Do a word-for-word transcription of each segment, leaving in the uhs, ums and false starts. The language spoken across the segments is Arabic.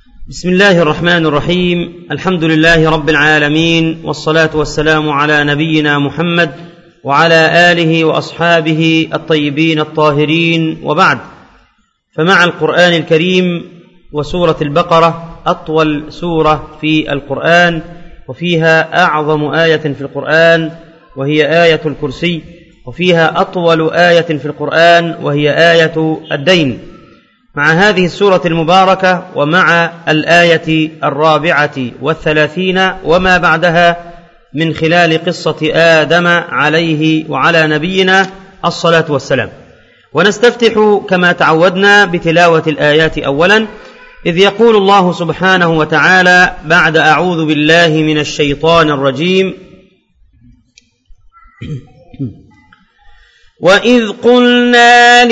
بسم الله الرحمن الرحيم. الحمد لله رب العالمين، والصلاة والسلام على نبينا محمد وعلى آله وأصحابه الطيبين الطاهرين، وبعد. فمع القرآن الكريم وسورة البقرة أطول سورة في القرآن، وفيها أعظم آية في القرآن وهي آية الكرسي، وفيها أطول آية في القرآن وهي آية الدين. مع هذه السورة المباركة ومع الآية الرابعة والثلاثين وما بعدها من خلال قصة آدم عليه وعلى نبينا الصلاة والسلام، ونستفتح كما تعودنا بتلاوة الآيات أولا، إذ يقول الله سبحانه وتعالى بعد أعوذ بالله من الشيطان الرجيم: وإذ قلنا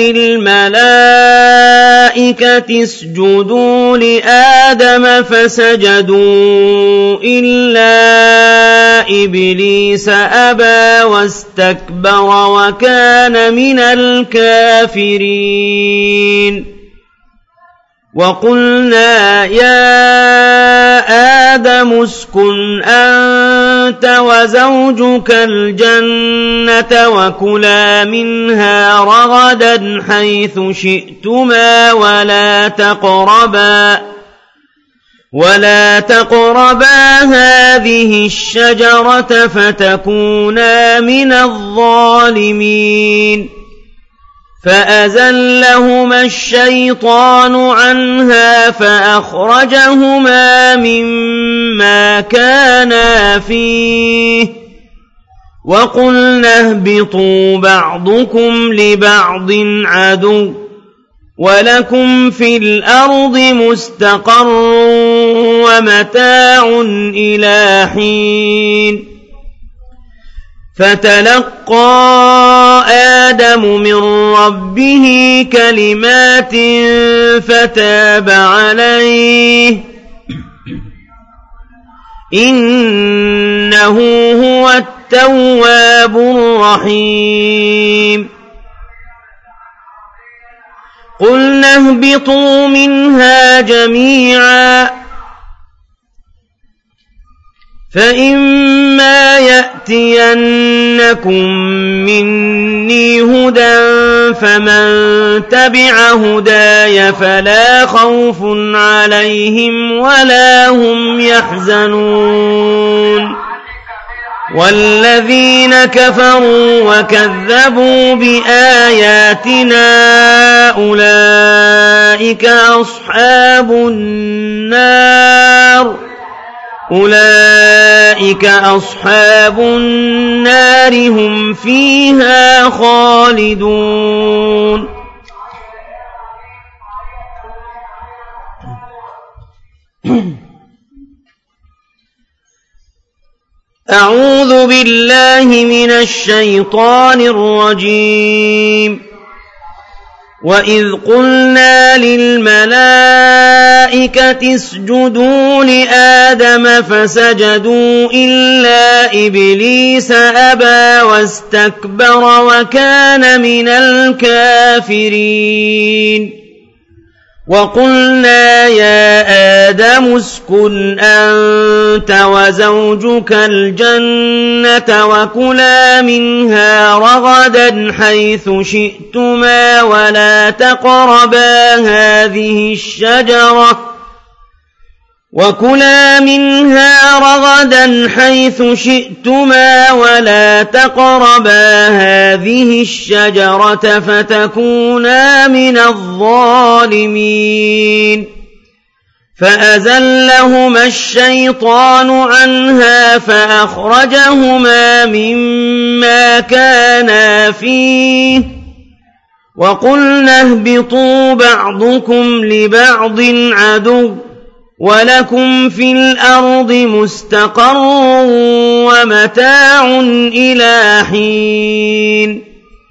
للملائكة اسجدوا لآدم فسجدوا إلا إبليس أبى واستكبر وكان من الكافرين. وقلنا يا آدم اسكن أنت وزوجك الجنة وكلا منها رغدا حيث شئتما ولا تقربا ولا تقربا هذه الشجرة فتكونا من الظالمين. فأزلهما الشيطان عنها فأخرجهما مما كانا فيه، وقلنا اهبطوا بعضكم لبعض عدو ولكم في الأرض مستقر ومتاع إلى حين. فتلقى آدم من ربه كلمات فتاب عليه إنه هو التواب الرحيم. قلنا اهبطوا منها جميعا فإما يأتينكم مني هدى فمن تبع هداي فلا خوف عليهم ولا هم يحزنون. والذين كفروا وكذبوا بآياتنا أولئك أصحاب النار أولئك أصحاب النار هم فيها خالدون. أعوذ بالله من الشيطان الرجيم. وإذ قلنا للملائكة اسجدوا لآدم فسجدوا إلا إبليس أبى واستكبر وكان من الكافرين. وقلنا يا آدم اسكن أنت وزوجك الجنة وكلا منها رغدا حيث شئتما ولا تقربا هذه الشجرة وكلا منها رغدا حيث شئتما ولا تقربا هذه الشجرة فتكونا من الظالمين. فأزلهما الشيطان عنها فأخرجهما مما كانا فيه، وقلنا اهبطوا بعضكم لبعض عدو ولكم في الأرض مستقر ومتاع إلى حين.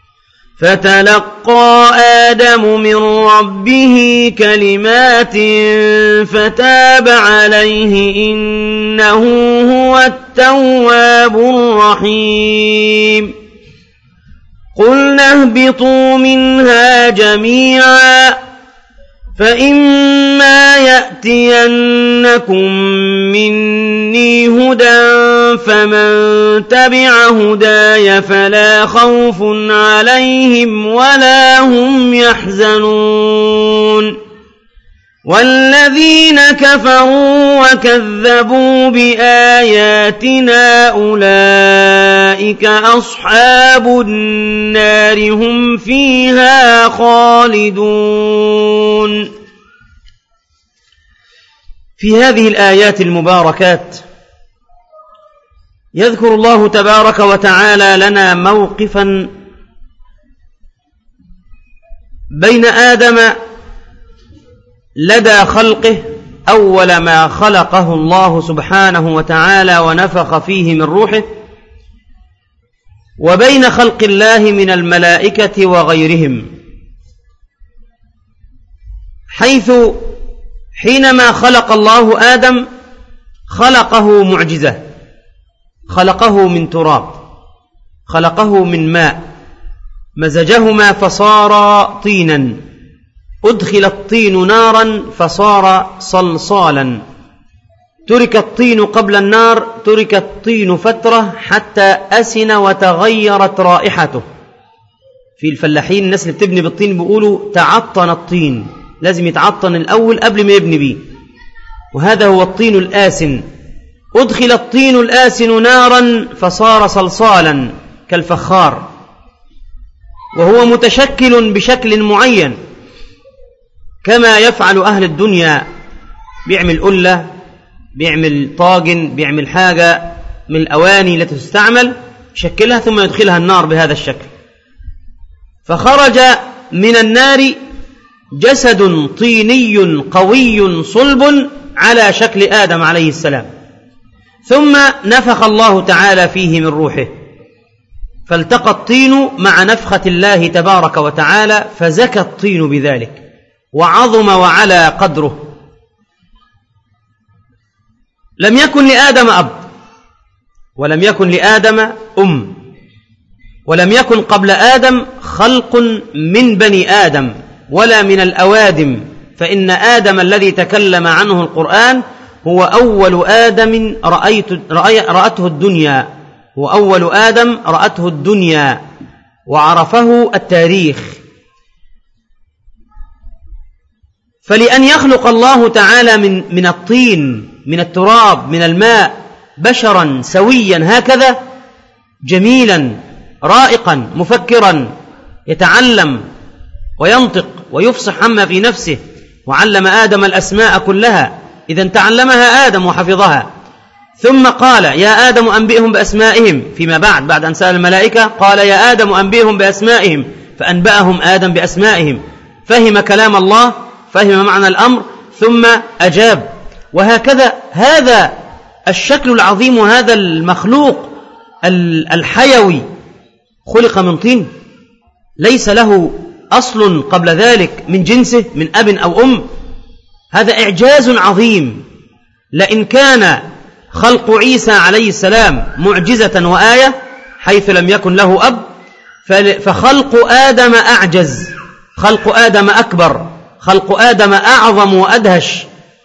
فتلقى آدم من ربه كلمات فتاب عليه إنه هو التواب الرحيم. قلنا اهبطوا منها جميعا فإما يأتينكم مني هدى فمن تبع هداي فلا خوف عليهم ولا هم يحزنون والذين كفروا وكذبوا بآياتنا أولئك أصحاب النار هم فيها خالدون. في هذه الآيات المباركات يذكر الله تبارك وتعالى لنا موقفا بين آدم لدى خلقه أول ما خلقه الله سبحانه وتعالى ونفخ فيه من روحه، وبين خلق الله من الملائكة وغيرهم، حيث حينما خلق الله آدم خلقه معجزة، خلقه من تراب، خلقه من ماء، مزجهما فصار طينا، أدخل الطين نارا فصار صلصالا، ترك الطين قبل النار، ترك الطين فترة حتى أسن وتغيرت رائحته. في الفلاحين الناس اللي بتبني بالطين بيقولوا تعطن الطين، لازم يتعطن الأول قبل ما يبني بيه، وهذا هو الطين الآسن. أدخل الطين الآسن نارا فصار صلصالا كالفخار، وهو متشكل بشكل معين كما يفعل أهل الدنيا، بيعمل قلة، بيعمل طاجن، بيعمل حاجة من الأواني التي تستعمل، يشكلها ثم يدخلها النار بهذا الشكل. فخرج من النار جسد طيني قوي صلب على شكل آدم عليه السلام، ثم نفخ الله تعالى فيه من روحه، فالتقى الطين مع نفخة الله تبارك وتعالى فزكى الطين بذلك وعظم وعلى قدره. لم يكن لآدم أب، ولم يكن لآدم أم، ولم يكن قبل آدم خلق من بني آدم ولا من الأوادم، فإن آدم الذي تكلم عنه القرآن هو أول آدم رأيت رأته الدنيا، هو أول آدم رأته الدنيا وعرفه التاريخ. فلأن يخلق الله تعالى من من الطين، من التراب، من الماء، بشرا سويا هكذا جميلا رائقا مفكرا يتعلم وينطق ويفصح عما في نفسه، وعلم آدم الأسماء كلها، إذن تعلمها آدم وحفظها، ثم قال يا آدم أنبئهم بأسمائهم. فيما بعد بعد أن سأل الملائكة قال يا آدم أنبئهم بأسمائهم، فأنبأهم آدم بأسمائهم، فهم كلام الله، فهم معنى الأمر، ثم أجاب. وهكذا هذا الشكل العظيم وهذا المخلوق الحيوي خلق من طين، ليس له أصل قبل ذلك من جنسه من أب أو أم. هذا إعجاز عظيم. لئن كان خلق عيسى عليه السلام معجزة وآية حيث لم يكن له أب، فخلق آدم أعجز، خلق آدم أكبر، خلق آدم أعظم وأدهش.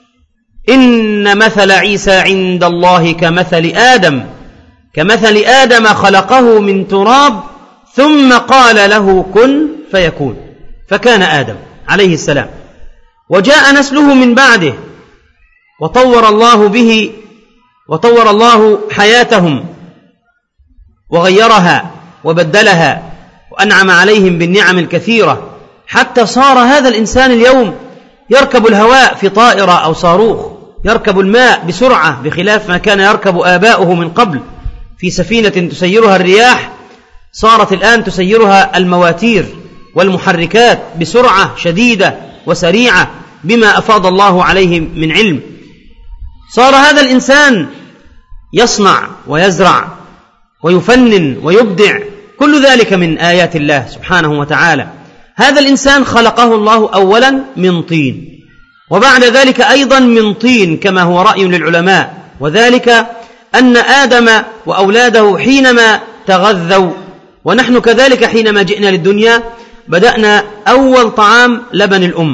إن مثل عيسى عند الله كمثل آدم، كمثل آدم خلقه من تراب ثم قال له كن فيكون، فكان آدم عليه السلام. وجاء نسله من بعده وطور الله به وطور الله حياتهم وغيرها وبدلها وأنعم عليهم بالنعم الكثيرة، حتى صار هذا الإنسان اليوم يركب الهواء في طائرة أو صاروخ، يركب الماء بسرعة بخلاف ما كان يركب آباؤه من قبل في سفينة تسيرها الرياح، صارت الآن تسيرها المواتير والمحركات بسرعة شديدة وسريعة بما أفاض الله عليه من علم. صار هذا الإنسان يصنع ويزرع ويفنن ويبدع، كل ذلك من آيات الله سبحانه وتعالى. هذا الإنسان خلقه الله أولا من طين، وبعد ذلك أيضا من طين كما هو رأي للعلماء، وذلك أن آدم وأولاده حينما تغذوا ونحن كذلك حينما جئنا للدنيا بدأنا أول طعام لبن الأم،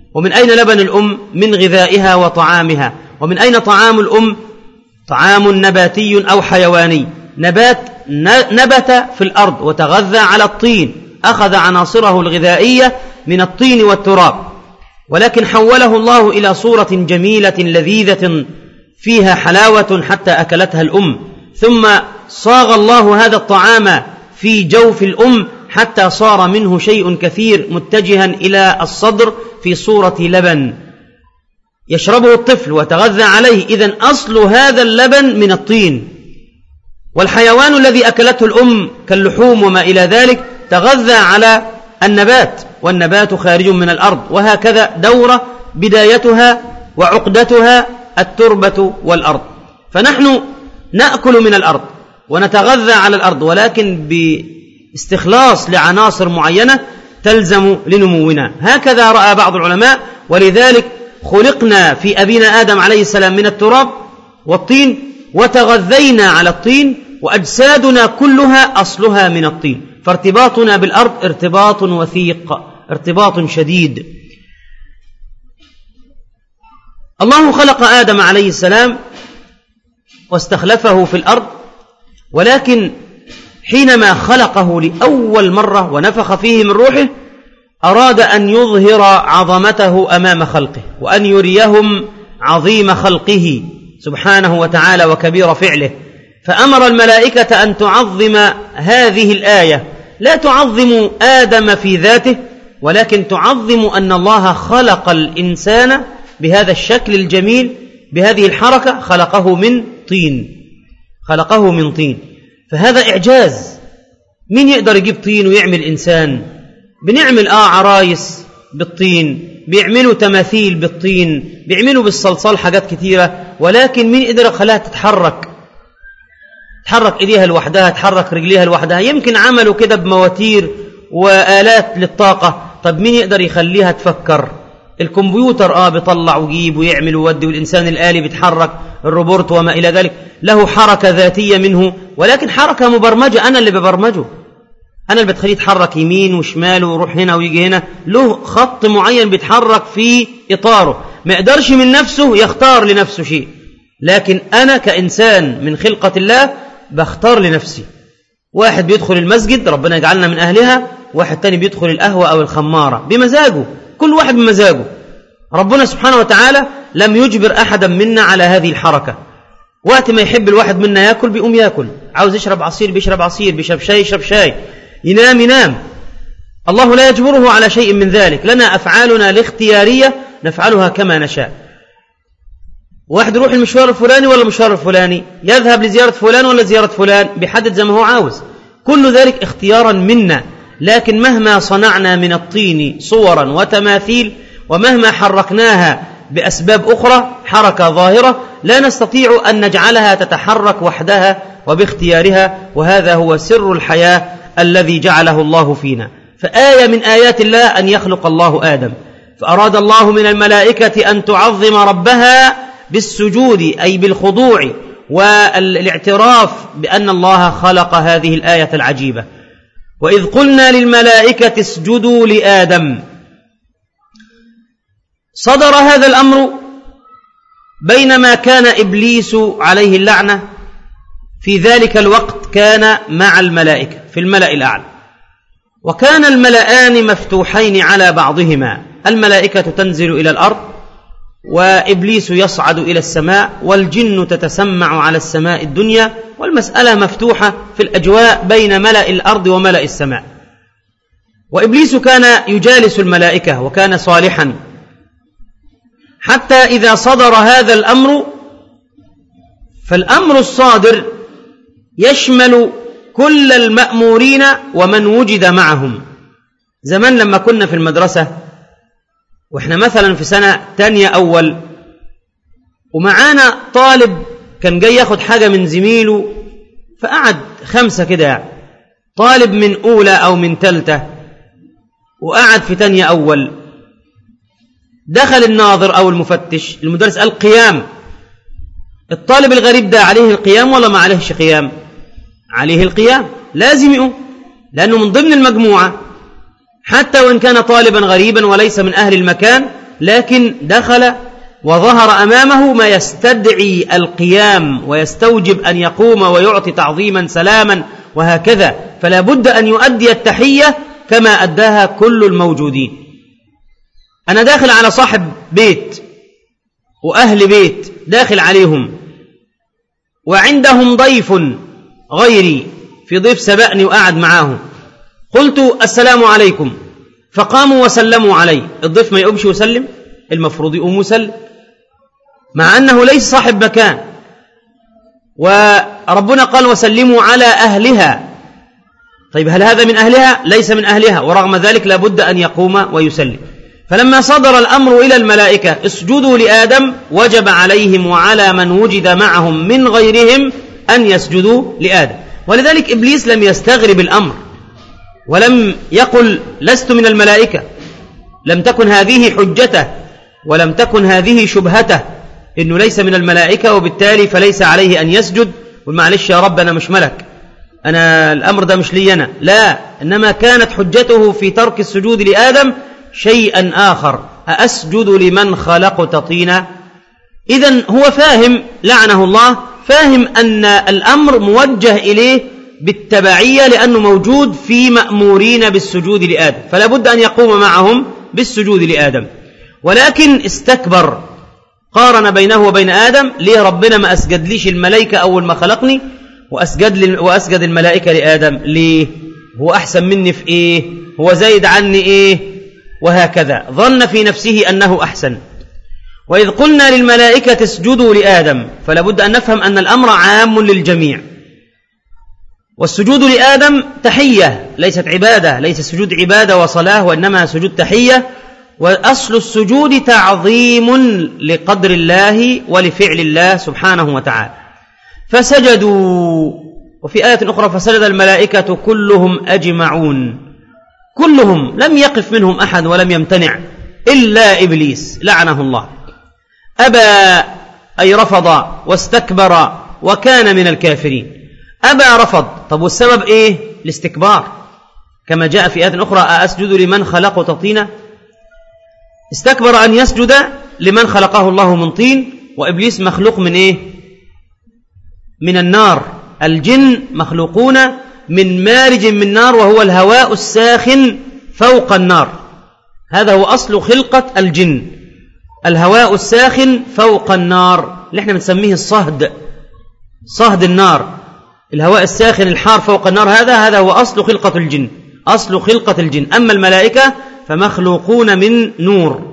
ومن أين لبن الأم؟ من غذائها وطعامها. ومن أين طعام الأم؟ طعام نباتي أو حيواني، نبات نبت في الأرض وتغذى على الطين، أخذ عناصره الغذائية من الطين والتراب، ولكن حوله الله إلى صورة جميلة لذيذة فيها حلاوة حتى أكلتها الأم، ثم صاغ الله هذا الطعام في جوف الأم حتى صار منه شيء كثير متجها إلى الصدر في صورة لبن يشربه الطفل وتغذى عليه. إذن أصل هذا اللبن من الطين. والحيوان الذي أكلته الأم كاللحوم وما إلى ذلك تغذى على النبات، والنبات خارج من الأرض، وهكذا دورة بدايتها وعقدتها التربة والأرض. فنحن نأكل من الأرض ونتغذى على الأرض، ولكن باستخلاص لعناصر معينة تلزم لنمونا. هكذا رأى بعض العلماء، ولذلك خلقنا في أبينا آدم عليه السلام من التراب والطين، وتغذينا على الطين، وأجسادنا كلها أصلها من الطين، فارتباطنا بالأرض ارتباط وثيق، ارتباط شديد. الله خلق آدم عليه السلام واستخلفه في الأرض، ولكن حينما خلقه لأول مرة ونفخ فيه من روحه أراد أن يظهر عظمته أمام خلقه، وأن يريهم عظيم خلقه سبحانه وتعالى وكبير فعله، فأمر الملائكة أن تعظم هذه الآية، لا تعظم آدم في ذاته، ولكن تعظم أن الله خلق الإنسان بهذا الشكل الجميل، بهذه الحركة، خلقه من طين، خلقه من طين. فهذا إعجاز. مين يقدر يجيب طين ويعمل إنسان؟ بنعمل آه عرايس بالطين، بيعملوا تماثيل بالطين، بيعملوا بالصلصال حاجات كتيرة، ولكن مين يقدر يخليها تتحرك؟ تحرك إيديها لوحدها، تحرك رجليها لوحدها. يمكن عملوا كده بمواتير وآلات للطاقة، طب مين يقدر يخليها تفكر؟ الكمبيوتر آه بيطلع ويجيب ويعمل ويودي، والإنسان الآلي بيتحرك، الروبوت وما إلى ذلك، له حركة ذاتية منه، ولكن حركة مبرمجة، أنا اللي ببرمجه، أنا اللي بتخليه يتحرك يمين وشمال ويروح هنا ويجي هنا، له خط معين بيتحرك في إطاره، ما يقدرش من نفسه يختار لنفسه شيء، لكن أنا كإنسان من خلقة الله بختار لنفسي. واحد بيدخل المسجد، ربنا يجعلنا من أهلها، واحد تاني بيدخل القهوة أو الخمارة بمزاجه، كل واحد بمزاجه. ربنا سبحانه وتعالى لم يجبر أحدا منا على هذه الحركة. وقت ما يحب الواحد منا يأكل بيقوم يأكل، عاوز يشرب عصير بيشرب عصير، بيشرب شاي يشرب شاي، ينام ينام. الله لا يجبره على شيء من ذلك، لنا أفعالنا الاختيارية نفعلها كما نشاء. واحد يروح المشوار الفلاني ولا المشوار الفلاني، يذهب لزيارة فلان ولا زيارة فلان، بيحدد زي ما هو عاوز، كل ذلك اختيارا منا. لكن مهما صنعنا من الطين صورا وتماثيل، ومهما حركناها بأسباب أخرى حركة ظاهرة، لا نستطيع أن نجعلها تتحرك وحدها وباختيارها، وهذا هو سر الحياة الذي جعله الله فينا. فآية من آيات الله أن يخلق الله آدم، فأراد الله من الملائكة أن تعظم ربها بالسجود، أي بالخضوع والاعتراف بأن الله خلق هذه الآية العجيبة. وإذ قلنا للملائكة اسجدوا لآدم، صدر هذا الأمر بينما كان إبليس عليه اللعنة في ذلك الوقت كان مع الملائكة في الملأ الأعلى، وكان الملأان مفتوحين على بعضهما، الملائكة تنزل إلى الأرض وإبليس يصعد إلى السماء، والجن تتسمع على السماء الدنيا، والمسألة مفتوحة في الأجواء بين ملأ الأرض وملأ السماء. وإبليس كان يجالس الملائكة وكان صالحا، حتى إذا صدر هذا الأمر، فالأمر الصادر يشمل كل المأمورين ومن وجد معهم. زمان لما كنا في المدرسة وإحنا مثلا في سنة تانية أول، ومعانا طالب كان جاي ياخد حاجة من زميله، فقعد خمسة كده يعني، طالب من أولى أو من تالتة وقعد في تانية أول، دخل الناظر أو المفتش، المدرس قال قيام، الطالب الغريب ده عليه القيام ولا ما عليهش قيام؟ عليه القيام، لازم يقوم، لأنه من ضمن المجموعة، حتى وإن كان طالبا غريبا وليس من أهل المكان، لكن دخل وظهر أمامه ما يستدعي القيام ويستوجب أن يقوم ويعطي تعظيما سلاما وهكذا، فلا بد أن يؤدي التحية كما أداها كل الموجودين. أنا داخل على صاحب بيت وأهل بيت، داخل عليهم وعندهم ضيف غيري، في ضيف سبقني وقعد معاهم، قلت السلام عليكم، فقاموا وسلموا علي. الضيف ما يقومش وسلم؟ المفروض يقوم وسلم، مع أنه ليس صاحب مكان، وربنا قال وسلموا على أهلها. طيب هل هذا من أهلها؟ ليس من أهلها، ورغم ذلك لابد أن يقوم ويسلم. فلما صدر الأمر إلى الملائكة اسجدوا لآدم، وجب عليهم وعلى من وجد معهم من غيرهم أن يسجدوا لآدم. ولذلك إبليس لم يستغرب الأمر ولم يقل لست من الملائكة، لم تكن هذه حجته ولم تكن هذه شبهته إنه ليس من الملائكة وبالتالي فليس عليه أن يسجد، ومعلش يا رب أنا مش ملك، أنا الأمر ده مش لي أنا، لا، إنما كانت حجته في ترك السجود لآدم شيئا آخر، أأسجد لمن خلقت طينا. إذن هو فاهم لعنه الله، فاهم أن الأمر موجه إليه بالتبعية لأنه موجود في مأمورين بالسجود لآدم، فلا بد أن يقوم معهم بالسجود لآدم، ولكن استكبر، قارن بينه وبين آدم. ليه ربنا ما أسجد ليش الملائكة أول ما خلقني وأسجد, وأسجد الملائكة لآدم؟ ليه؟ هو أحسن مني في إيه؟ هو زايد عني إيه؟ وهكذا ظن في نفسه أنه أحسن. وإذ قلنا للملائكة اسجدوا لآدم، فلا بد أن نفهم أن الأمر عام للجميع، والسجود لآدم تحية ليست عبادة، ليس السجود عبادة وصلاة، وإنما سجود تحية، وأصل السجود تعظيم لقدر الله ولفعل الله سبحانه وتعالى. فسجدوا، وفي آية أخرى فسجد الملائكة كلهم أجمعون، كلهم لم يقف منهم أحد ولم يمتنع إلا إبليس لعنه الله، أبى أي رفض واستكبر وكان من الكافرين. أبى رفض، طب والسبب إيه؟ الاستكبار، كما جاء في آية أخرى أأسجد لمن خلقت طينا. استكبر أن يسجد لمن خلقه الله من طين، وإبليس مخلوق من إيه؟ من النار، الجن مخلوقون من مارج من نار، وهو الهواء الساخن فوق النار، هذا هو أصل خلقة الجن، الهواء الساخن فوق النار اللي احنا بنسميه الصهد، صهد النار، الهواء الساخن الحار فوق النار، هذا هذا هو أصل خلقة الجن، أصل خلقة الجن. أما الملائكة فمخلوقون من نور.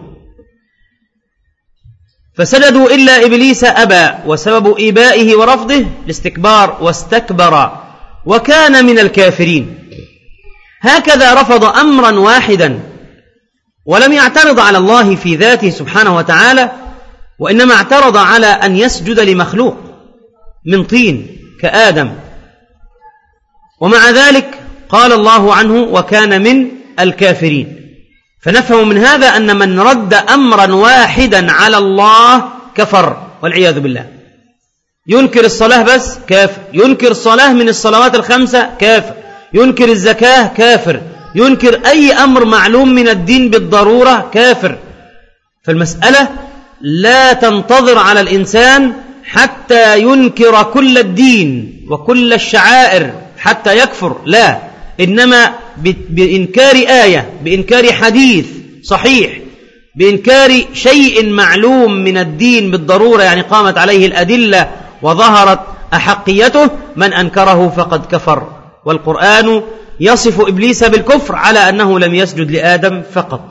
فسجدوا إلا إبليس أبى، وسبب إبائه ورفضه الاستكبار، واستكبر وكان من الكافرين. هكذا رفض أمرا واحدا ولم يعترض على الله في ذاته سبحانه وتعالى، وإنما اعترض على أن يسجد لمخلوق من طين كآدم، ومع ذلك قال الله عنه وكان من الكافرين. فنفهم من هذا أن من رد أمرا واحدا على الله كفر والعياذ بالله. ينكر الصلاة بس كافر، ينكر الصلاة من الصلوات الخمسة كافر، ينكر الزكاة كافر، ينكر أي أمر معلوم من الدين بالضرورة كافر. فالمسألة لا تنتظر على الإنسان حتى ينكر كل الدين وكل الشعائر حتى يكفر، لا، إنما بإنكار آية، بإنكار حديث صحيح، بإنكار شيء معلوم من الدين بالضرورة، يعني قامت عليه الأدلة وظهرت أحقيته، من أنكره فقد كفر. والقرآن يصف إبليس بالكفر على أنه لم يسجد لآدم فقط.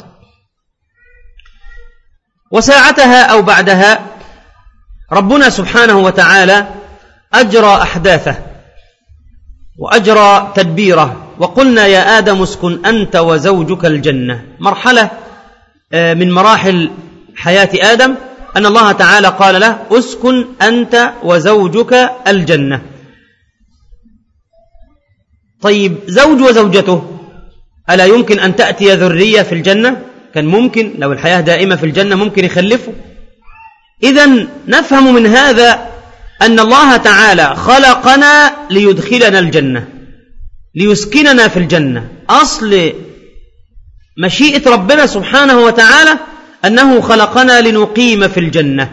وساعتها أو بعدها ربنا سبحانه وتعالى أجرى أحداثه وأجرى تدبيره، وقلنا يا آدم اسكن أنت وزوجك الجنة. مرحلة من مراحل حياة آدم أن الله تعالى قال له اسكن أنت وزوجك الجنة. طيب زوج وزوجته ألا يمكن أن تأتي ذرية في الجنة؟ كان ممكن، لو الحياة دائمة في الجنة ممكن يخلفوا. إذن نفهم من هذا أن الله تعالى خلقنا ليدخلنا الجنة، ليسكننا في الجنة. أصل مشيئة ربنا سبحانه وتعالى أنه خلقنا لنقيم في الجنة،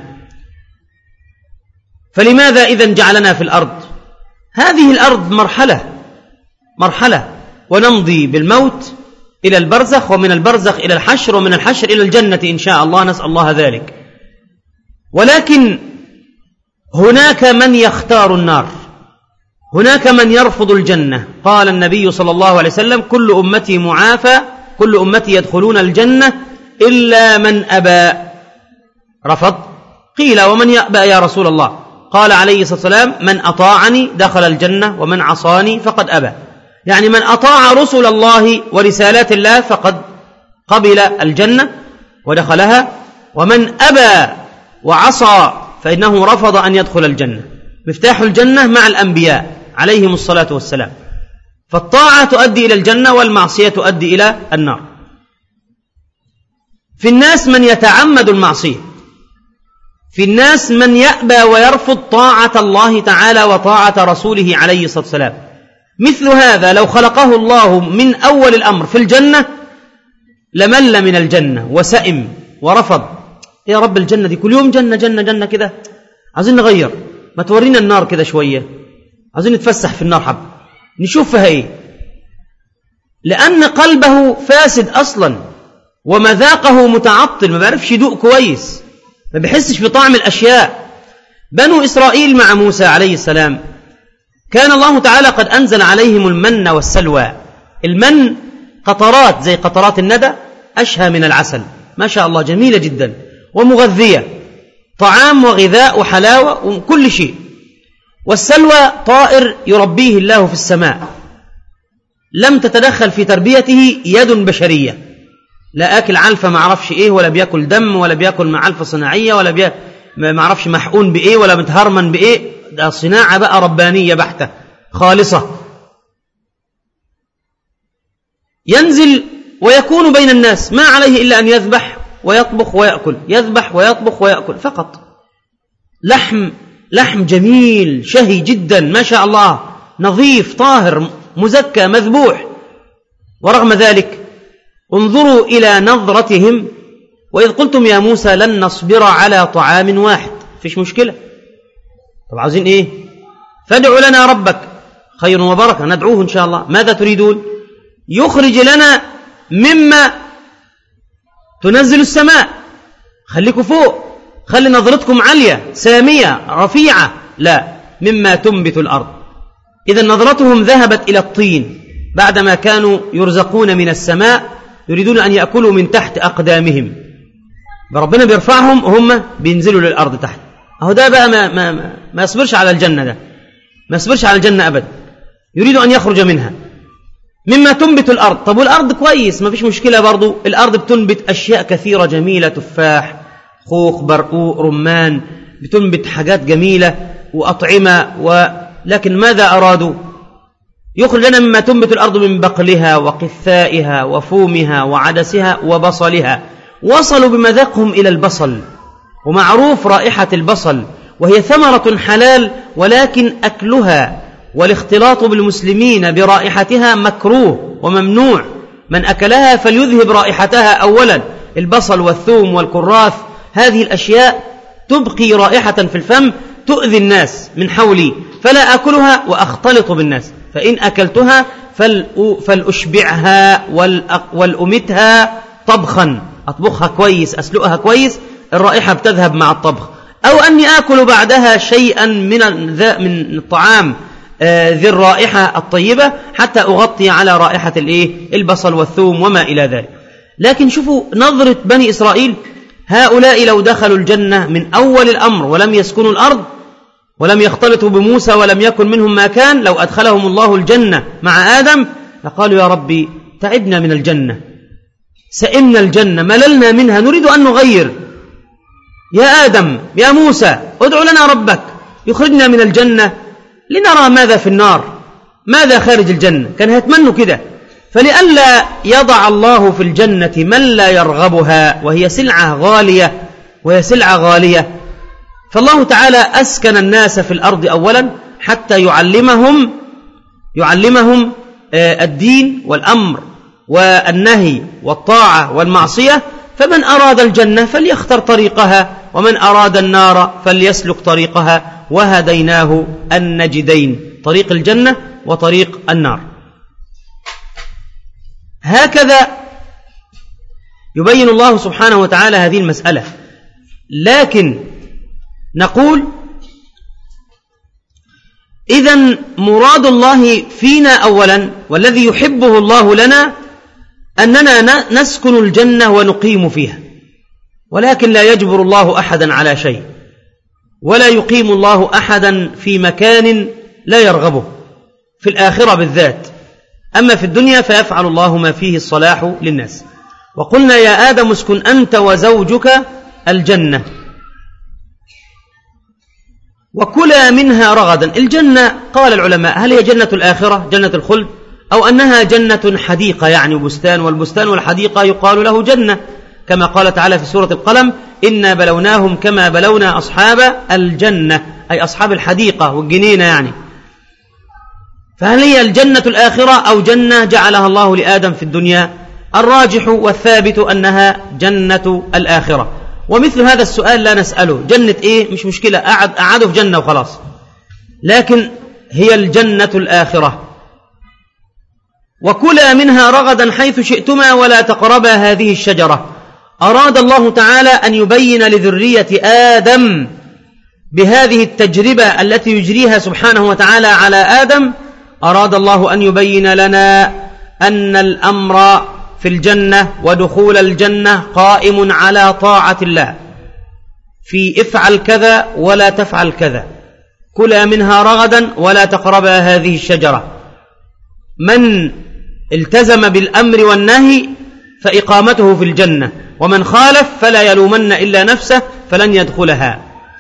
فلماذا إذن جعلنا في الأرض؟ هذه الأرض مرحلة مرحلة ونمضي بالموت إلى البرزخ، ومن البرزخ إلى الحشر، ومن الحشر إلى الجنة إن شاء الله، نسأل الله ذلك. ولكن هناك من يختار النار، هناك من يرفض الجنة. قال النبي صلى الله عليه وسلم: كل أمتي معافى، كل أمتي يدخلون الجنة إلا من أبى. رفض. قيل: ومن يأبى يا رسول الله؟ قال عليه الصلاة والسلام: من أطاعني دخل الجنة، ومن عصاني فقد أبى. يعني من أطاع رسل الله ورسالات الله فقد قبل الجنة ودخلها، ومن أبى وعصى فإنه رفض أن يدخل الجنة. مفتاح الجنة مع الأنبياء عليهم الصلاة والسلام، فالطاعة تؤدي إلى الجنة والمعصية تؤدي إلى النار. في الناس من يتعمد المعصية، في الناس من يأبى ويرفض طاعة الله تعالى وطاعة رسوله عليه الصلاة والسلام. مثل هذا لو خلقه الله من أول الأمر في الجنة لمل من الجنة وسئم ورفض. يا رب الجنة دي كل يوم جنة جنة جنة كده، عايزين نغير، ما تورينا النار كده شوية، عايزين نتفسح في النار حب نشوف فيها ايه. لأن قلبه فاسد أصلا ومذاقه متعطل، ما بيعرفش يدوق كويس، ما بيحسش بطعم الأشياء. بنو إسرائيل مع موسى عليه السلام كان الله تعالى قد أنزل عليهم المن والسلوى. المن قطرات زي قطرات الندى، أشهى من العسل، ما شاء الله، جميلة جدا ومغذية، طعام وغذاء وحلاوة وكل شيء. والسلوى طائر يربيه الله في السماء، لم تتدخل في تربيته يد بشرية، لا أكل علفة ما عرفش إيه، ولا بيأكل دم، ولا بيأكل مع علفة صناعية، ولا بي... ما عرفش محقون بإيه، ولا متهرمن بإيه. ده صناعة بقى ربانية بحتة خالصة. ينزل ويكون بين الناس، ما عليه إلا أن يذبح ويطبخ ويأكل، يذبح ويطبخ ويأكل فقط. لحم لحم جميل شهي جدا ما شاء الله، نظيف طاهر مزكى مذبوح. ورغم ذلك انظروا إلى نظرتهم: وإذ قلتم يا موسى لن نصبر على طعام واحد. فيش مشكلة، طب عاوزين إيه؟ فادع لنا ربك، خير وبركة، ندعوه إن شاء الله. ماذا تريدون؟ يخرج لنا مما تنزل السماء. خليكم فوق، خلي نظرتكم عالية سامية رفيعة. لا، مما تنبت الأرض. إذا نظرتهم ذهبت إلى الطين بعدما كانوا يرزقون من السماء، يريدون أن يأكلوا من تحت أقدامهم. ربنا بيرفعهم وهم بينزلوا للأرض تحت. أهو ده بقى ما, ما, ما, ما يصبرش على الجنة، ده ما يصبرش على الجنة أبدا، يريد أن يخرج منها. مما تنبت الأرض. طب والأرض كويس، ما فيش مشكلة برضو، الأرض بتنبت أشياء كثيرة جميلة، تفاح، خوخ، برقوق، رمان، بتنبت حاجات جميلة وأطعمة و... لكن ماذا أرادوا؟ يخرج لنا مما تنبت الأرض من بقلها وقثائها وفومها وعدسها وبصلها. وصلوا بمذاقهم إلى البصل، ومعروف رائحة البصل، وهي ثمرة حلال، ولكن أكلها والاختلاط بالمسلمين برائحتها مكروه وممنوع. من أكلها فليذهب رائحتها أولا. البصل والثوم والكراث، هذه الأشياء تبقي رائحة في الفم تؤذي الناس من حولي، فلا أكلها وأختلط بالناس. فإن أكلتها فلأشبعها والأمتها طبخا، أطبخها كويس، أسلقها كويس، الرائحة بتذهب مع الطبخ. أو أني آكل بعدها شيئا من من الطعام ذي الرائحة الطيبة حتى أغطي على رائحة البصل والثوم وما إلى ذلك. لكن شوفوا نظرة بني إسرائيل، هؤلاء لو دخلوا الجنة من أول الأمر ولم يسكنوا الأرض ولم يختلطوا بموسى ولم يكن منهم ما كان، لو أدخلهم الله الجنة مع آدم لقالوا يا ربي تعبنا من الجنة، سئمنا الجنة، مللنا منها، نريد أن نغير. يا آدم يا موسى ادعو لنا ربك يخرجنا من الجنة لنرى ماذا في النار، ماذا خارج الجنة. كان هيتمنوا كده. فلئلا يضع الله في الجنة من لا يرغبها، وهي سلعة غالية وهي سلعة غالية، فالله تعالى أسكن الناس في الأرض أولا حتى يعلمهم يعلمهم الدين والأمر والنهي والطاعة والمعصية، فمن أراد الجنة فليختر طريقها، ومن أراد النار فليسلك طريقها، وهديناه النجدين، طريق الجنة وطريق النار. هكذا يبين الله سبحانه وتعالى هذه المسألة. لكن نقول إذن مراد الله فينا أولا، والذي يحبه الله لنا، أننا نسكن الجنة ونقيم فيها، ولكن لا يجبر الله أحدا على شيء، ولا يقيم الله أحدا في مكان لا يرغبه في الآخرة بالذات. أما في الدنيا فيفعل الله ما فيه الصلاح للناس. وقلنا يا آدم اسكن أنت وزوجك الجنة وكلا منها رغدا. الجنة قال العلماء هل هي جنة الآخرة جنة الخلد، أو أنها جنة حديقة يعني بستان، والبستان والحديقة يقال له جنة، كما قال تعالى في سورة القلم إنا بلوناهم كما بلونا أصحاب الجنة، أي أصحاب الحديقة والجنينة يعني. فهل هي الجنة الآخرة أو جنة جعلها الله لآدم في الدنيا؟ الراجح والثابت أنها جنة الآخرة. ومثل هذا السؤال لا نسأله جنة إيه، مش مشكلة، أعد أعده في جنة وخلاص، لكن هي الجنة الآخرة. وكلا منها رغدا حيث شئتما ولا تقربا هذه الشجرة. أراد الله تعالى أن يبين لذرية آدم بهذه التجربة التي يجريها سبحانه وتعالى على آدم، أراد الله أن يبين لنا أن الأمر في الجنة ودخول الجنة قائم على طاعة الله، في افعل كذا ولا تفعل كذا، كلا منها رغدا ولا تقربا هذه الشجرة. من التزم بالأمر والنهي فإقامته في الجنة، ومن خالف فلا يلومن إلا نفسه فلن يدخلها.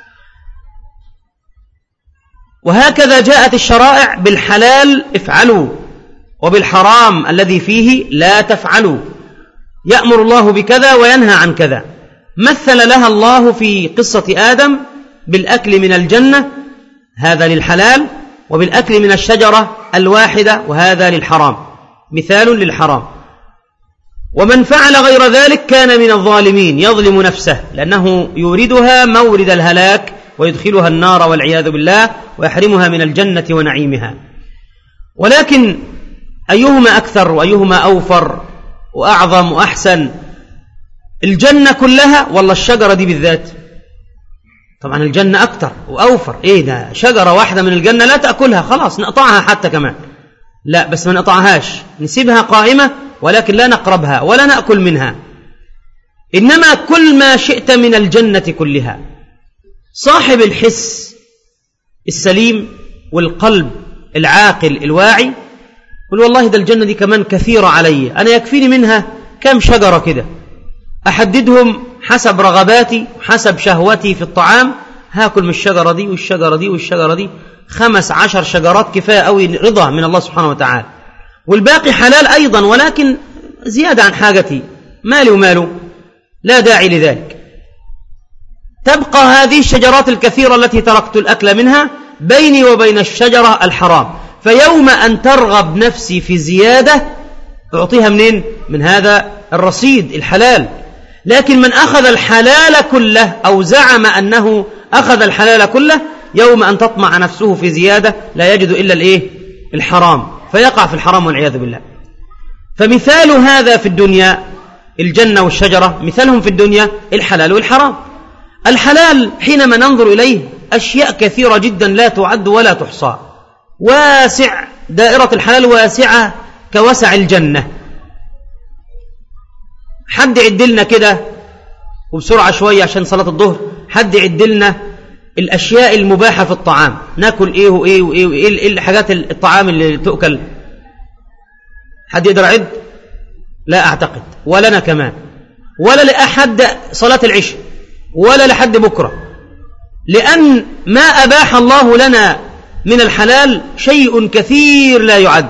وهكذا جاءت الشرائع بالحلال افعلوا، وبالحرام الذي فيه لا تفعلوا. يأمر الله بكذا وينهى عن كذا. مثل لها الله في قصة آدم بالأكل من الجنة، هذا للحلال، وبالأكل من الشجرة الواحدة، وهذا للحرام، مثال للحرام. ومن فعل غير ذلك كان من الظالمين، يظلم نفسه، لأنه يوردها مورد الهلاك ويدخلها النار والعياذ بالله، ويحرمها من الجنة ونعيمها. ولكن أيهما أكثر وأيهما أوفر وأعظم وأحسن، الجنة كلها ولا الشجرة دي بالذات؟ طبعا الجنة أكثر وأوفر. إيه ده، شجرة واحدة من الجنة لا تأكلها، خلاص نقطعها حتى كمان، لا بس ما نقطعهاش، نسيبها قائمة ولكن لا نقربها ولا نأكل منها. إنما كل ما شئت من الجنة كلها. صاحب الحس السليم والقلب العاقل الواعي قل والله ده الجنة دي كمان كثيرة علي، أنا يكفيني منها كم شجرة كده أحددهم حسب رغباتي حسب شهوتي في الطعام، هاكل من الشجرة دي والشجرة دي والشجرة دي، خمس عشر شجرات كفاية أوي، رضا من الله سبحانه وتعالى، والباقي حلال أيضا ولكن زيادة عن حاجتي، مالي وماله، لا داعي لذلك. تبقى هذه الشجرات الكثيرة التي تركت الأكل منها بيني وبين الشجرة الحرام، فيوم أن ترغب نفسي في زيادة أعطيها منين؟ من هذا الرصيد الحلال. لكن من أخذ الحلال كله أو زعم أنه أخذ الحلال كله، يوم أن تطمع نفسه في زيادة لا يجد إلا الإيه؟ الحرام، فيقع في الحرام والعياذ بالله. فمثال هذا في الدنيا الجنة والشجرة، مثالهم في الدنيا الحلال والحرام. الحلال حينما ننظر إليه أشياء كثيرة جدا لا تعد ولا تحصى، واسع، دائرة الحلال واسعة كوسع الجنة. حد يعدلنا كده وبسرعة شوية عشان صلاة الظهر، حد يعدلنا الأشياء المباحة في الطعام، ناكل إيه وإيه وإيه وإيه إيه الحاجات الطعام اللي تؤكل؟ حد يقدر يعد؟ لا أعتقد، ولا أنا كمان، ولا لأحد صلاة العشاء، ولا لحد بكرة، لأن ما أباح الله لنا من الحلال شيء كثير لا يعد.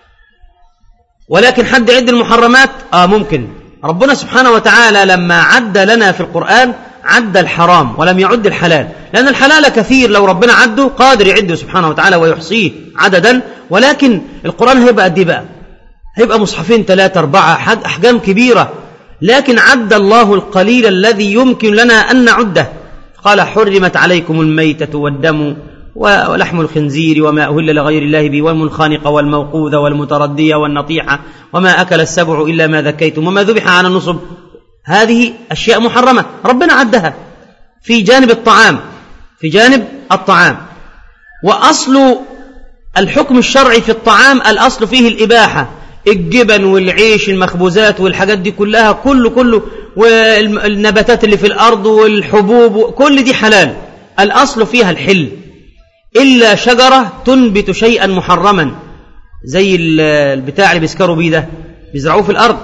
ولكن حد يعد المحرمات؟ آه ممكن. ربنا سبحانه وتعالى لما عد لنا في القرآن عد الحرام ولم يعد الحلال، لأن الحلال كثير، لو ربنا عده قادر يعده سبحانه وتعالى ويحصيه عددا، ولكن القرآن هيبقى قد ايه بقى؟ هيبقى مصحفين ثلاثة أربعة، أحجام كبيرة. لكن عد الله القليل الذي يمكن لنا أن نعده. قال حرمت عليكم الميتة والدم ولحم الخنزير وما أهل لغير الله به والمنخنقة والموقوذة والمتردية والنطيحة وما أكل السبع إلا ما ذكيتم وما ذبح على النصب. هذه أشياء محرمة ربنا عدها في جانب الطعام في جانب الطعام. وأصل الحكم الشرعي في الطعام الأصل فيه الإباحة، الجبن والعيش المخبوزات والحاجات دي كلها كله كله والنباتات اللي في الأرض والحبوب كل دي حلال، الأصل فيها الحل، إلا شجرة تنبت شيئا محرما زي البتاع اللي بيسكروا بيه ده بيزرعوه في الأرض،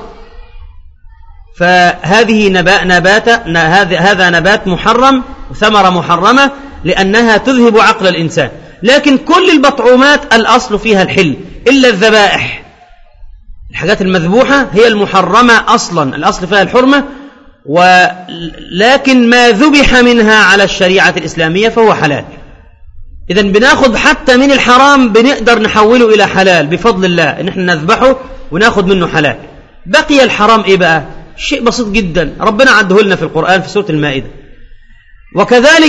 فهذه نبات هذا نبات محرم وثمرة محرمة لأنها تذهب عقل الإنسان. لكن كل المطعومات الأصل فيها الحل إلا الذبائح، الحاجات المذبوحة هي المحرمة أصلا الأصل فيها الحرمة، ولكن ما ذبح منها على الشريعة الإسلامية فهو حلال. إذن بناخذ حتى من الحرام بنقدر نحوله إلى حلال بفضل الله، إن احنا نذبحه وناخذ منه حلال. بقي الحرام إيه بقى؟ شيء بسيط جدا ربنا عده لنا في القرآن في سورة المائدة. وكذلك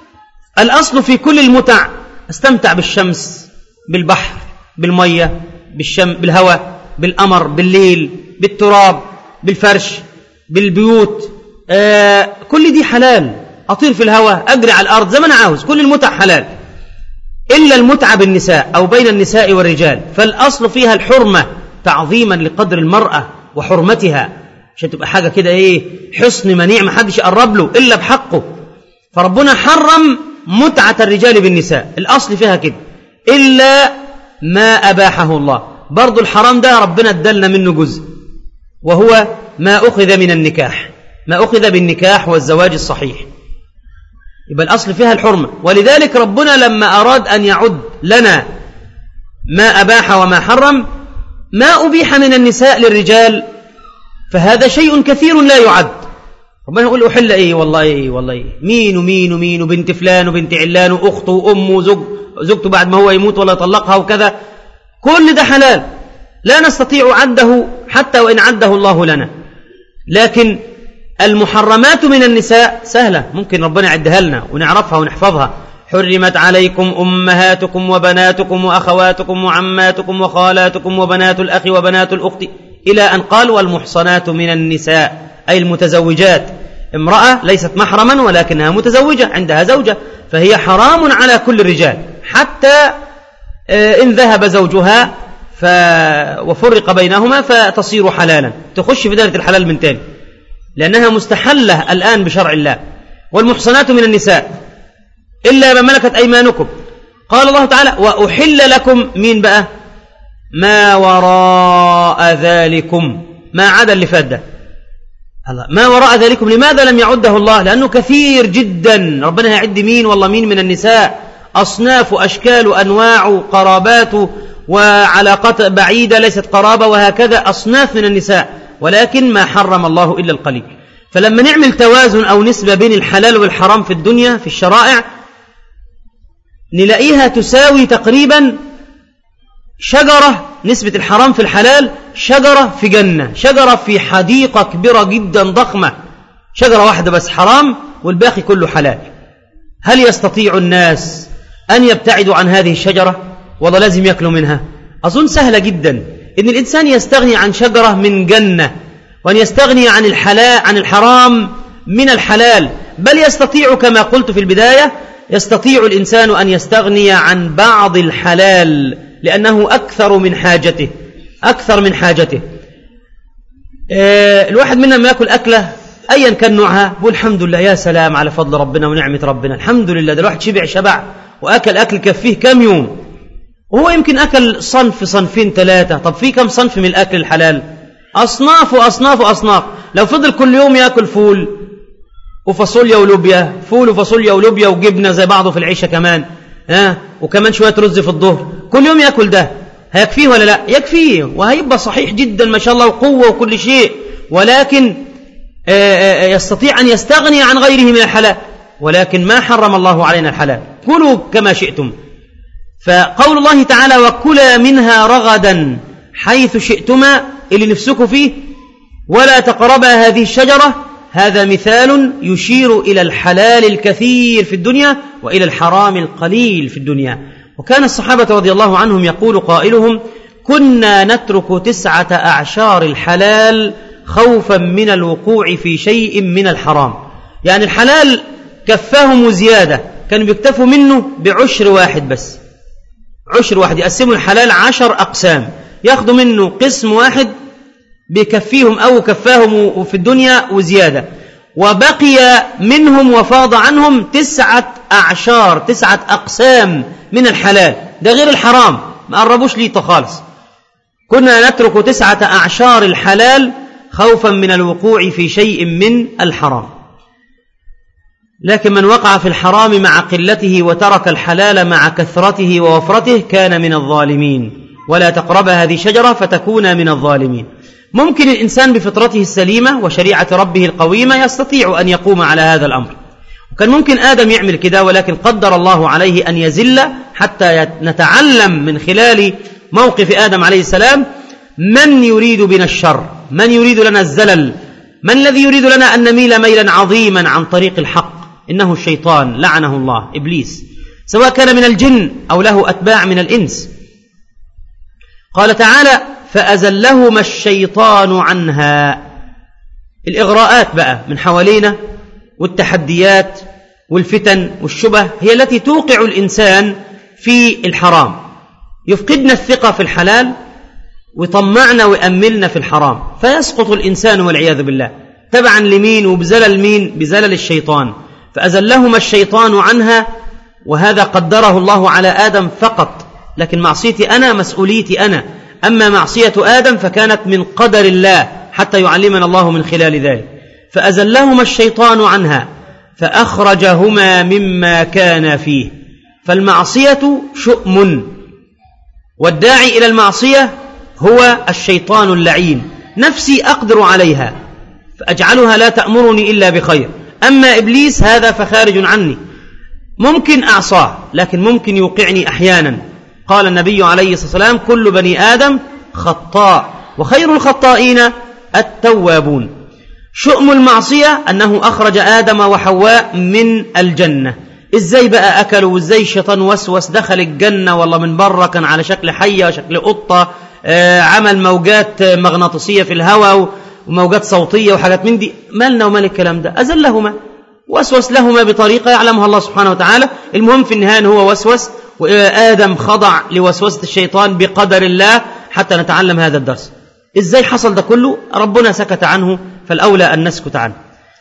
الأصل في كل المتع، استمتع بالشمس بالبحر بالمية بالشم بالهواء بالقمر بالليل بالتراب بالفرش بالبيوت، آه كل دي حلال، أطير في الهواء أجري على الأرض زي ما أنا عاوز، كل المتع حلال إلا المتعة بالنساء أو بين النساء والرجال، فالأصل فيها الحرمة تعظيما لقدر المرأة وحرمتها، عشان تبقى حاجة كده إيه حصن منيع ما حدش يقرب له إلا بحقه. فربنا حرم متعة الرجال بالنساء، الأصل فيها كده، إلا ما أباحه الله. برضو الحرام ده ربنا ادلنا منه جزء، وهو ما أخذ من النكاح، ما أخذ بالنكاح والزواج الصحيح، يبقى الأصل فيها الحرمة. ولذلك ربنا لما أراد أن يعد لنا ما أباح وما حرم، ما أبيح من النساء للرجال فهذا شيء كثير لا يعد. ربنا يقول أحل إيه والله إيه والله إيه مين ومين ومين وبنت فلان وبنت علان وأخته وأمه وزوج زوجته بعد ما هو يموت ولا يطلقها وكذا، كل ده حلال لا نستطيع عده حتى وإن عده الله لنا. لكن المحرمات من النساء سهلة، ممكن ربنا يعدها لنا ونعرفها ونحفظها. حرمت عليكم أمهاتكم وبناتكم وأخواتكم وعماتكم وخالاتكم وبنات الأخ وبنات الأخت إلى أن قال والمحصنات من النساء، أي المتزوجات، امرأة ليست محرما ولكنها متزوجة عندها زوجة، فهي حرام على كل الرجال حتى إن ذهب زوجها ف... وفرق بينهما فتصير حلالا، تخش في دائرة الحلال من تاني لأنها مستحلة الآن بشرع الله. والمحصنات من النساء إلا ما ملكت أيمانكم، قال الله تعالى وأحل لكم مين بقى؟ ما وراء ذلكم، ما عدا اللي فات ده. الله ما وراء ذلكم لماذا لم يعده الله؟ لأنه كثير جدا، ربنا يعد مين والله مين من النساء، أصناف أشكال أنواع قرابات وعلاقات بعيدة ليست قرابة وهكذا أصناف من النساء، ولكن ما حرم الله إلا القليل. فلما نعمل توازن أو نسبة بين الحلال والحرام في الدنيا في الشرائع نلاقيها تساوي تقريبا شجرة، نسبة الحرام في الحلال شجرة في جنة، شجرة في حديقة كبيرة جدا ضخمة، شجرة واحدة بس حرام والباقي كله حلال. هل يستطيع الناس أن يبتعدوا عن هذه الشجرة ولا لازم يأكلوا منها؟ أظن سهلة جدا إن الإنسان يستغني عن شجرة من جنة، وأن يستغني عن الحلال عن الحرام من الحلال، بل يستطيع كما قلت في البداية يستطيع الإنسان أن يستغني عن بعض الحلال لأنه أكثر من حاجته أكثر من حاجته آه الواحد منا ما يأكل أكلة أيا كان نوعها بقول الحمد لله يا سلام على فضل ربنا ونعمة ربنا، الحمد لله ده الواحد شبع شبع وأكل أكل كفيه كم يوم، وهو يمكن أكل صنف صنفين ثلاثة. طب في كم صنف من الأكل الحلال؟ أصناف وأصناف وأصناف. لو فضل كل يوم يأكل فول وفاصوليا ولوبيا، فول وفاصوليا ولوبيا وجبنة زي بعضه في العيشة كمان، ها وكمان شوية رز في الظهر، كل يوم يأكل ده، هيكفيه ولا لا؟ يكفيه وهيبقى صحيح جدا ما شاء الله وقوة وكل شيء، ولكن يستطيع أن يستغني عن غيره من الحلال. ولكن ما حرم الله علينا الحلال، كلوا كما شئتم. فقول الله تعالى وكلا منها رغدا حيث شئتما، اللي نفسكم فيه ولا تقربا هذه الشجرة، هذا مثال يشير إلى الحلال الكثير في الدنيا وإلى الحرام القليل في الدنيا. وكان الصحابة رضي الله عنهم يقول قائلهم: كنا نترك تسعة أعشار الحلال خوفا من الوقوع في شيء من الحرام. يعني الحلال كفاهم وزيادة، كانوا بيكتفوا منه بعشر واحد بس، عشر واحد، يقسموا الحلال عشر أقسام، ياخدوا منه قسم واحد بيكفيهم أو كفاهم في الدنيا وزيادة، وبقي منهم وفاض عنهم تسعة أعشار، تسعة أقسام من الحلال، ده غير الحرام ما قربوش ليه خالص. كنا نترك تسعة أعشار الحلال خوفا من الوقوع في شيء من الحرام. لكن من وقع في الحرام مع قلته وترك الحلال مع كثرته ووفرته كان من الظالمين. ولا تقرب هذه الشجرة فتكون من الظالمين. ممكن الإنسان بفطرته السليمة وشريعة ربه القويمة يستطيع أن يقوم على هذا الأمر، وكان ممكن آدم يعمل كده، ولكن قدر الله عليه أن يزل حتى نتعلم من خلال موقف آدم عليه السلام من يريد بنا الشر، من يريد لنا الزلل، من الذي يريد لنا أن نميل ميلا عظيما عن طريق الحق. إنه الشيطان لعنه الله، إبليس، سواء كان من الجن أو له أتباع من الإنس. قال تعالى: فأزلهما الشيطان عنها. الإغراءات بقى من حوالينا والتحديات والفتن والشبه هي التي توقع الإنسان في الحرام، يفقدنا الثقة في الحلال ويطمعنا ويأملنا في الحرام، فيسقط الإنسان والعياذ بالله تبعا لمين وبزلل مين؟ بزلل الشيطان. فأزلهما الشيطان عنها، وهذا قدره الله على آدم فقط، لكن معصيتي أنا مسؤوليتي أنا. أما معصية آدم فكانت من قدر الله حتى يعلمنا الله من خلال ذلك. فأزلهما الشيطان عنها فأخرجهما مما كان فيه. فالمعصية شؤم، والداعي إلى المعصية هو الشيطان اللعين. نفسي أقدر عليها فأجعلها لا تأمرني إلا بخير، أما إبليس هذا فخارج عني، ممكن أعصاه لكن ممكن يوقعني أحيانا. قال النبي عليه الصلاة والسلام: كل بني آدم خطاء وخير الخطائين التوابون. شؤم المعصية أنه أخرج آدم وحواء من الجنة. إزاي بقى أكلوا؟ وإزاي الشيطان وسوس دخل الجنة والله من بره كان على شكل حية وشكل قطة، آه عمل موجات مغناطيسية في الهواء وموجات صوتية وحاجات من دي. مالنا ومال الكلام ده؟ أزلهما وأسوس لهما بطريقة يعلمها الله سبحانه وتعالى. المهم في النهاية هو وسوس، وآدم خضع لوسوسة الشيطان بقدر الله حتى نتعلم هذا الدرس. إزاي حصل ده كله؟ ربنا سكت عنه، فالأولى أن نسكت عنه.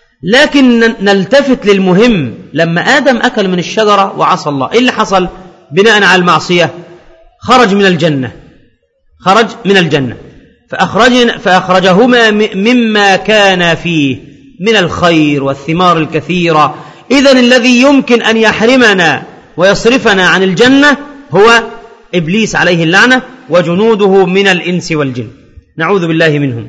لكن نلتفت للمهم. لما آدم أكل من الشجرة وعصى الله، إيه اللي حصل بناء على المعصية؟ خرج من الجنة، خرج من الجنة فأخرجنا فأخرجهما مما كان فيه من الخير والثمار الكثيرة. إذن الذي يمكن أن يحرمنا ويصرفنا عن الجنة هو إبليس عليه اللعنة وجنوده من الإنس والجن، نعوذ بالله منهم.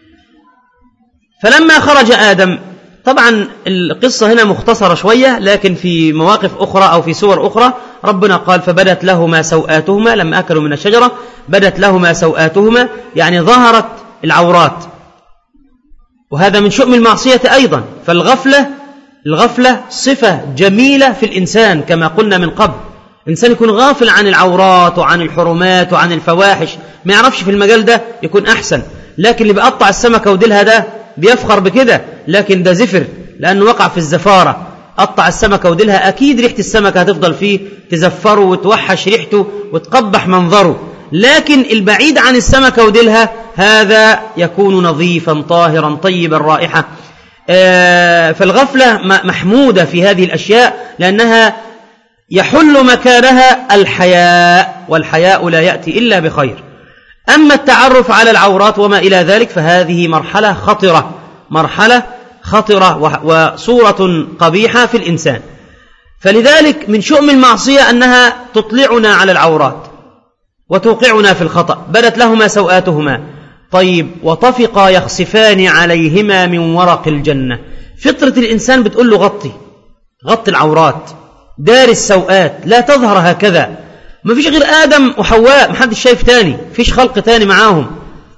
فلما خرج آدم، طبعا القصة هنا مختصرة شوية، لكن في مواقف أخرى أو في سور أخرى ربنا قال: فبدت لهما سوآتهما، لما أكلوا من الشجرة بدت لهما سوآتهما، يعني ظهرت العورات، وهذا من شؤم المعصية أيضا. فالغفلة الغفلة صفة جميلة في الإنسان كما قلنا من قبل. الإنسان يكون غافل عن العورات وعن الحرمات وعن الفواحش، ما يعرفش في المجال ده يكون أحسن. لكن اللي بيقطع السمكة وديلها ده بيفخر بكده، لكن ده زفر لأنه وقع في الزفارة. قطع السمكة وديلها أكيد ريحة السمكة هتفضل فيه تزفره وتوحش ريحته وتقبح منظره، لكن البعيد عن السمكة وديلها هذا يكون نظيفا طاهرا طيب الرائحة. فالغفلة محمودة في هذه الأشياء لأنها يحل مكانها الحياء، والحياء لا يأتي إلا بخير. أما التعرف على العورات وما إلى ذلك فهذه مرحلة خطرة، مرحلة خطرة وصورة قبيحة في الإنسان. فلذلك من شؤم المعصية أنها تطلعنا على العورات وتوقعنا في الخطأ. بدت لهما سوآتهما، طيب، وطفقا يخصفان عليهما من ورق الجنة. فطرة الإنسان بتقول له غطي غطي العورات، دار السوآت، لا تظهر هكذا. ما فيش غير آدم وحواء، محدش شايف تاني، فيش خلق تاني معاهم.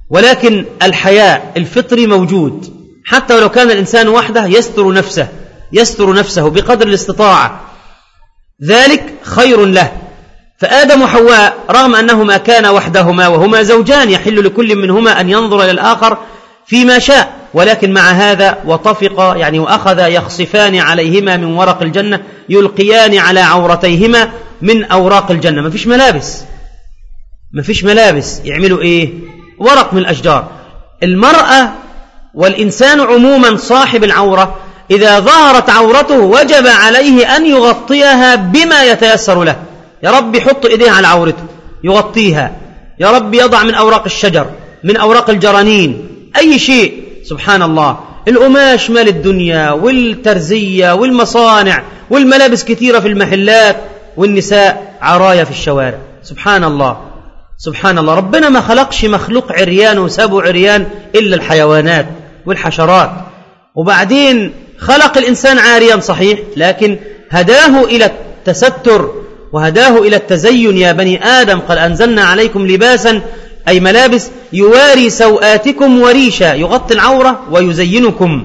ولكن الحياء الفطري موجود، حتى ولو كان الإنسان وحده يستر نفسه يستر نفسه بقدر الاستطاعة، ذلك خير له. فآدم وحواء رغم أنهما كانا وحدهما وهما زوجان يحل لكل منهما أن ينظر إلى الآخر فيما شاء، ولكن مع هذا وطفق يعني وأخذ يخصفان عليهما من ورق الجنة، يلقيان على عورتيهما من أوراق الجنة. ما فيش ملابس ما فيش ملابس يعملوا إيه؟ ورق من الأشجار. المرأة والإنسان عموما صاحب العورة إذا ظهرت عورته وجب عليه أن يغطيها بما يتيسر له. يا رب يحط إيديه على عورته يغطيها، يا رب يضع من أوراق الشجر، من أوراق الجرانين، أي شيء. سبحان الله، القماش مال الدنيا والترزية والمصانع والملابس كثيرة في المحلات، والنساء عرايا في الشوارع. سبحان الله سبحان الله، ربنا ما خلقش مخلوق عريان وسابه عريان إلا الحيوانات والحشرات. وبعدين خلق الإنسان عاريا صحيح، لكن هداه إلى التستر وهداه إلى التزين. يا بني آدم قد أنزلنا عليكم لباسا أي ملابس يواري سوآتكم وريشا، يغطي العورة ويزينكم.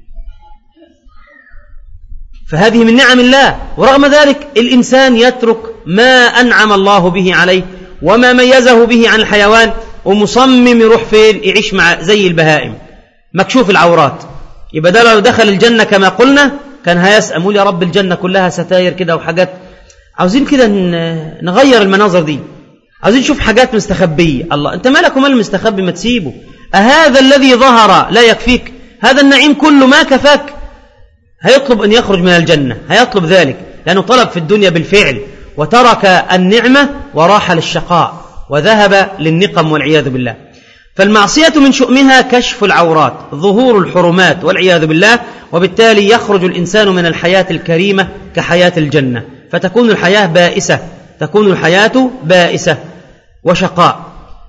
فهذه من نعم الله، ورغم ذلك الإنسان يترك ما أنعم الله به عليه وما ميزه به عن الحيوان، ومصمم يروح فين؟ يعيش مع زي البهائم مكشوف العورات. يبقى ده لو دخل الجنة كما قلنا كان هيسأل يقول يا رب الجنة كلها ستاير كده وحاجات، عاوزين كده نغير المناظر دي، عاوزين نشوف حاجات مستخبية. الله، أنت مالك ومال المستخبي؟ ما تسيبه. أهذا الذي ظهر لا يكفيك؟ هذا النعيم كله ما كفاك؟ هيطلب أن يخرج من الجنة، هيطلب ذلك لأنه طلب في الدنيا بالفعل، وترك النعمة وراح للشقاء وذهب للنقم والعياذ بالله. فالمعصية من شؤمها كشف العورات، ظهور الحرمات والعياذ بالله، وبالتالي يخرج الإنسان من الحياة الكريمة كحياة الجنة، فتكون الحياة بائسة تكون الحياة بائسة وشقاء.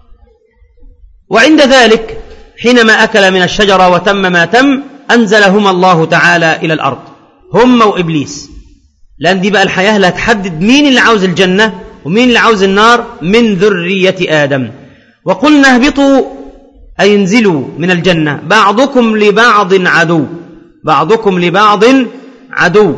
وعند ذلك حينما أكل من الشجرة وتم ما تم أنزلهما الله تعالى إلى الأرض، هم وإبليس، لأن دي بقى الحياة لا تحدد مين اللي عاوز الجنة ومين اللي عاوز النار من ذرية آدم. وقلنا اهبطوا أي انزلوا من الجنة، بعضكم لبعض عدو بعضكم لبعض عدو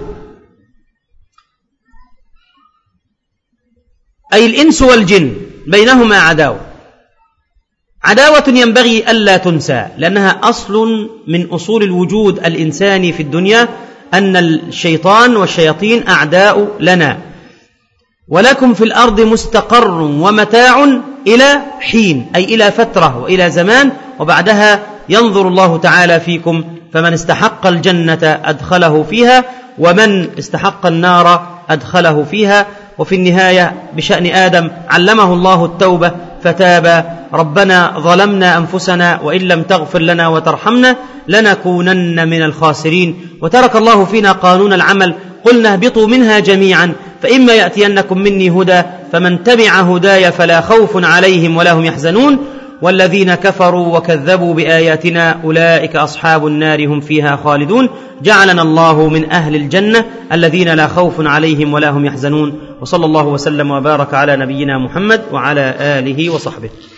أي الإنس والجن بينهما عداوة عداوة ينبغي ألا تنسى، لأنها أصل من أصول الوجود الإنساني في الدنيا، أن الشيطان والشياطين أعداء لنا. ولكم في الأرض مستقر ومتاع إلى حين، أي إلى فترة وإلى زمان، وبعدها ينظر الله تعالى فيكم، فمن استحق الجنة أدخله فيها، ومن استحق النار أدخله فيها. وفي النهاية بشأن آدم علمه الله التوبة فتاب: ربنا ظلمنا أنفسنا وإن لم تغفر لنا وترحمنا لنكونن من الخاسرين. وترك الله فينا قانون العمل: قلنا اهبطوا منها جميعا فإما يأتينكم مني هدى فمن تبع هداي فلا خوف عليهم ولا هم يحزنون والذين كفروا وكذبوا بآياتنا أولئك أصحاب النار هم فيها خالدون. جعلنا الله من أهل الجنة الذين لا خوف عليهم ولا هم يحزنون. وصلى الله وسلم وبارك على نبينا محمد وعلى آله وصحبه.